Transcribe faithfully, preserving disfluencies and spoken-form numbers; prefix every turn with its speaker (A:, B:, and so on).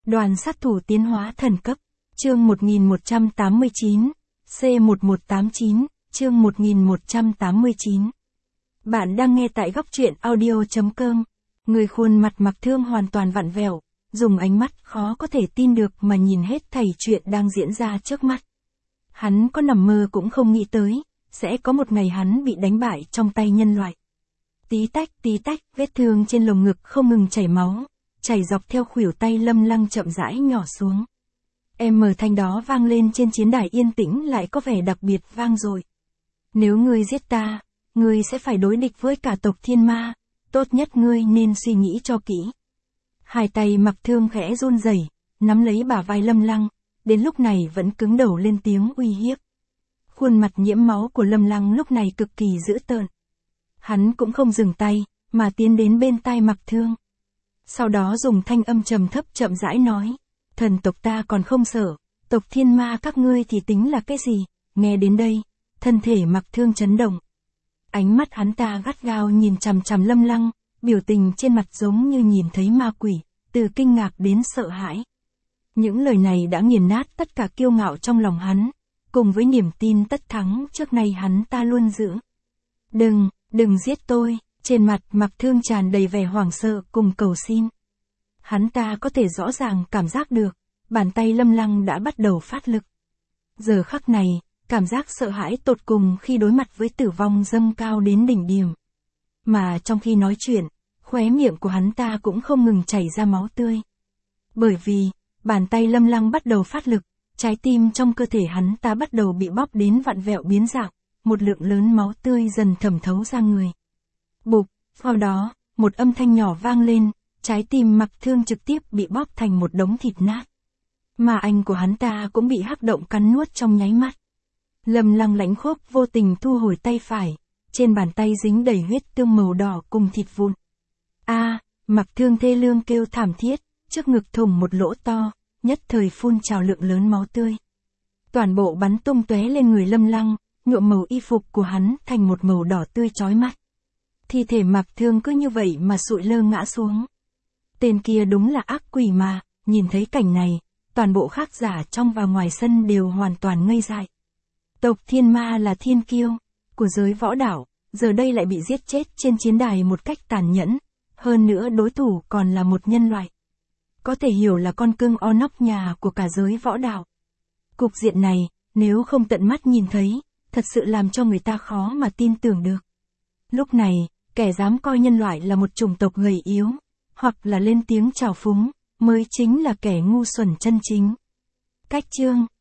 A: Đoàn sát thủ tiến hóa thần cấp. Chương một nghìn một trăm tám mươi chín. C một một tám chín. Chương một nghìn một trăm tám mươi chín. Bạn đang nghe tại góc truyện audio chấm com. Người khuôn mặt Mặc Thương hoàn toàn vặn vẹo, dùng ánh mắt khó có thể tin được mà nhìn hết thảy chuyện đang diễn ra trước mắt. Hắn có nằm mơ cũng không nghĩ tới, sẽ có một ngày hắn bị đánh bại trong tay nhân loại. Tí tách tí tách, vết thương trên lồng ngực không ngừng chảy máu, chảy dọc theo khuỷu tay Lâm Lăng chậm rãi nhỏ xuống. Em mờ thanh đó vang lên trên chiến đài yên tĩnh lại có vẻ đặc biệt vang dội. Nếu ngươi giết ta, ngươi sẽ phải đối địch với cả tộc thiên ma, tốt nhất ngươi nên suy nghĩ cho kỹ. Hai tay Mặc Thương khẽ run rẩy, nắm lấy bả vai Lâm Lăng, đến lúc này vẫn cứng đầu lên tiếng uy hiếp. Khuôn mặt nhiễm máu của Lâm Lăng lúc này cực kỳ dữ tợn. Hắn cũng không dừng tay, mà tiến đến bên tai Mặc Thương. Sau đó dùng thanh âm trầm thấp chậm rãi nói, thần tộc ta còn không sợ, tộc thiên ma các ngươi thì tính là cái gì? Nghe đến đây, thân thể Mặc Thương chấn động. Ánh mắt hắn ta gắt gao nhìn chằm chằm Lâm Lăng, biểu tình trên mặt giống như nhìn thấy ma quỷ, từ kinh ngạc đến sợ hãi. Những lời này đã nghiền nát tất cả kiêu ngạo trong lòng hắn, cùng với niềm tin tất thắng trước nay hắn ta luôn giữ. Đừng, đừng giết tôi, trên mặt Mặc Thương tràn đầy vẻ hoảng sợ cùng cầu xin. Hắn ta có thể rõ ràng cảm giác được, bàn tay Lâm Lăng đã bắt đầu phát lực. Giờ khắc này, cảm giác sợ hãi tột cùng khi đối mặt với tử vong dâng cao đến đỉnh điểm. Mà trong khi nói chuyện, khóe miệng của hắn ta cũng không ngừng chảy ra máu tươi. Bởi vì, bàn tay Lâm Lăng bắt đầu phát lực, trái tim trong cơ thể hắn ta bắt đầu bị bóp đến vặn vẹo biến dạng, một lượng lớn máu tươi dần thẩm thấu ra người. Bụp, sau đó, một âm thanh nhỏ vang lên, trái tim Mặc Thương trực tiếp bị bóp thành một đống thịt nát. Mà anh của hắn ta cũng bị hắc động cắn nuốt trong nháy mắt. Lâm Lăng lãnh khốc vô tình thu hồi tay phải, trên bàn tay dính đầy huyết tương màu đỏ cùng thịt vụn. A, Mặc Thương thê lương kêu thảm thiết, trước ngực thủng một lỗ to, nhất thời phun trào lượng lớn máu tươi. Toàn bộ bắn tung tóe lên người Lâm Lăng, nhuộm màu y phục của hắn thành một màu đỏ tươi chói mắt. Thi thể Mặc Thương cứ như vậy mà sụi lơ ngã xuống. Tên kia đúng là ác quỷ mà, nhìn thấy cảnh này, toàn bộ khán giả trong và ngoài sân đều hoàn toàn ngây dại. Tộc thiên ma là thiên kiêu của giới võ đạo, giờ đây lại bị giết chết trên chiến đài một cách tàn nhẫn, hơn nữa đối thủ còn là một nhân loại. Có thể hiểu là con cưng o nóc nhà của cả giới võ đạo. Cục diện này, nếu không tận mắt nhìn thấy, thật sự làm cho người ta khó mà tin tưởng được. Lúc này, kẻ dám coi nhân loại là một chủng tộc gầy yếu, hoặc là lên tiếng trào phúng, mới chính là kẻ ngu xuẩn chân chính. Cách chương